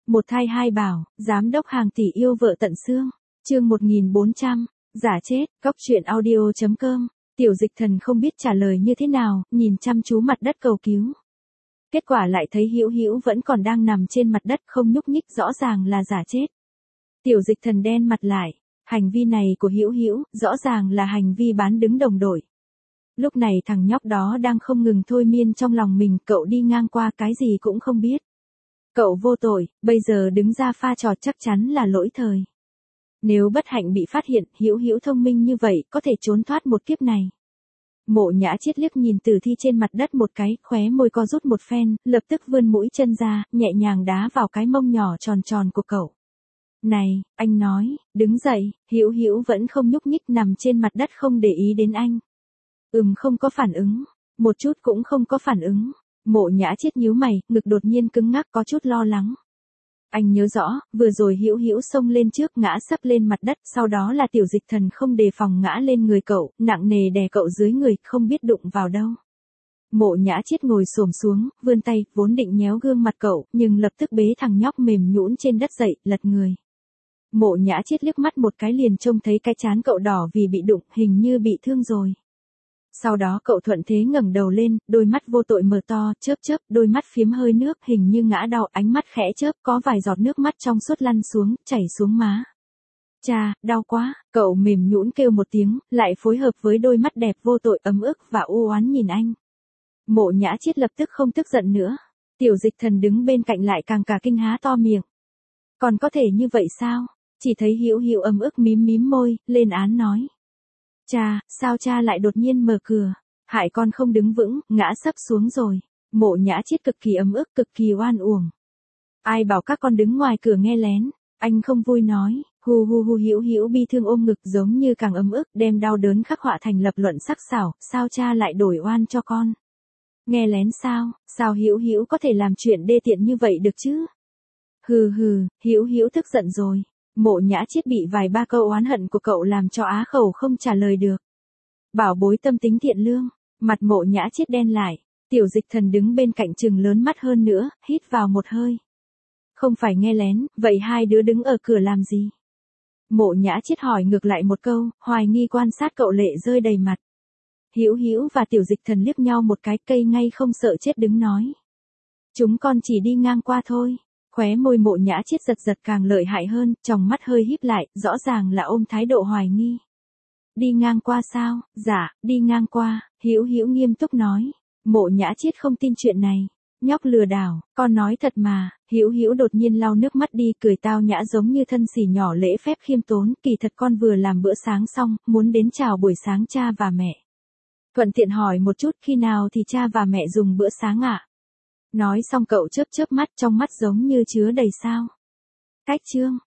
Một thai hai bảo, giám đốc hàng tỷ yêu vợ tận xương. Chương 1400, giả chết, cóc truyện audio.com. Tiểu Dịch Thần không biết trả lời như thế nào, nhìn chăm chú mặt đất cầu cứu. Kết quả lại thấy Hữu Hữu vẫn còn đang nằm trên mặt đất không nhúc nhích, rõ ràng là giả chết. Tiểu Dịch Thần đen mặt lại, hành vi này của Hữu Hữu rõ ràng là hành vi bán đứng đồng đội. Lúc này thằng nhóc đó đang không ngừng thôi miên trong lòng mình, cậu đi ngang qua cái gì cũng không biết. Cậu vô tội, bây giờ đứng ra pha trò chắc chắn là lỗi thời. Nếu bất hạnh bị phát hiện, Hữu Hữu thông minh như vậy có thể trốn thoát một kiếp này. Mộ Nhã Chiết liếc nhìn tử thi trên mặt đất một cái, khóe môi co rút một phen, lập tức vươn mũi chân ra, nhẹ nhàng đá vào cái mông nhỏ tròn tròn của cậu. Này, anh nói, đứng dậy. Hữu Hữu vẫn không nhúc nhích nằm trên mặt đất không để ý đến anh. Không có phản ứng, một chút cũng không có phản ứng. Mộ Nhã Chiết nhíu mày, ngực đột nhiên cứng ngắc có chút lo lắng. Anh nhớ rõ, vừa rồi Hữu Hữu xông lên trước ngã sấp lên mặt đất, sau đó là Tiểu Dịch Thần không đề phòng ngã lên người cậu, nặng nề đè cậu dưới người, không biết đụng vào đâu. Mộ Nhã Chiết ngồi xổm xuống, vươn tay, vốn định nhéo gương mặt cậu, nhưng lập tức bế thằng nhóc mềm nhũn trên đất dậy, lật người. Mộ Nhã Chiết liếc mắt một cái liền trông thấy cái trán cậu đỏ vì bị đụng, hình như bị thương rồi. Sau đó cậu thuận thế ngẩng đầu lên, đôi mắt vô tội mở to, chớp chớp, đôi mắt phiếm hơi nước, hình như ngã đau, ánh mắt khẽ chớp, có vài giọt nước mắt trong suốt lăn xuống, chảy xuống má. Cha, đau quá, cậu mềm nhũn kêu một tiếng, lại phối hợp với đôi mắt đẹp vô tội ấm ức và u oán nhìn anh. Mộ Nhã Chiết lập tức không tức giận nữa. Tiểu Dịch Thần đứng bên cạnh lại càng cả kinh há to miệng. Còn có thể như vậy sao? Chỉ thấy Hữu Hữu ấm ức mím mím môi, lên án nói. Cha, sao cha lại đột nhiên mở cửa? Hại con không đứng vững, ngã sấp xuống rồi. Mộ Nhã Chiết cực kỳ ấm ức, cực kỳ oan uổng. Ai bảo các con đứng ngoài cửa nghe lén? Anh không vui nói. Hu hu hu. Hữu Hữu bi thương ôm ngực giống như càng ấm ức, đem đau đớn khắc họa thành lập luận sắc sảo. Sao cha lại đổi oan cho con? Nghe lén sao? Sao Hữu Hữu có thể làm chuyện đê tiện như vậy được chứ? Hừ hừ. Hữu Hữu tức giận rồi. Mộ Nhã Chiết bị vài ba câu oán hận của cậu làm cho á khẩu không trả lời được. Bảo bối tâm tính thiện lương, mặt Mộ Nhã Chiết đen lại. Tiểu Dịch Thần đứng bên cạnh trừng lớn mắt hơn nữa, hít vào một hơi. Không phải nghe lén, vậy hai đứa đứng ở cửa làm gì? Mộ Nhã Chiết hỏi ngược lại một câu, hoài nghi quan sát cậu, lệ rơi đầy mặt. Hữu Hữu và Tiểu Dịch Thần liếc nhau một cái, cây ngay không sợ chết đứng nói. Chúng con chỉ đi ngang qua thôi. Khóe môi Mộ Nhã Chiết giật giật càng lợi hại hơn, tròng mắt hơi híp lại, rõ ràng là ôm thái độ hoài nghi. Đi ngang qua sao? Dạ, đi ngang qua. Hữu Hữu nghiêm túc nói. Mộ Nhã Chiết không tin chuyện này. Nhóc lừa đảo, con nói thật mà. Hữu Hữu đột nhiên lau nước mắt đi, cười tao nhã giống như thân xỉ nhỏ lễ phép khiêm tốn. Kỳ thật con vừa làm bữa sáng xong, muốn đến chào buổi sáng cha và mẹ. Thuận tiện hỏi một chút, khi nào thì cha và mẹ dùng bữa sáng ạ? Nói xong cậu chớp chớp mắt, trong mắt giống như chứa đầy sao. Cách chương.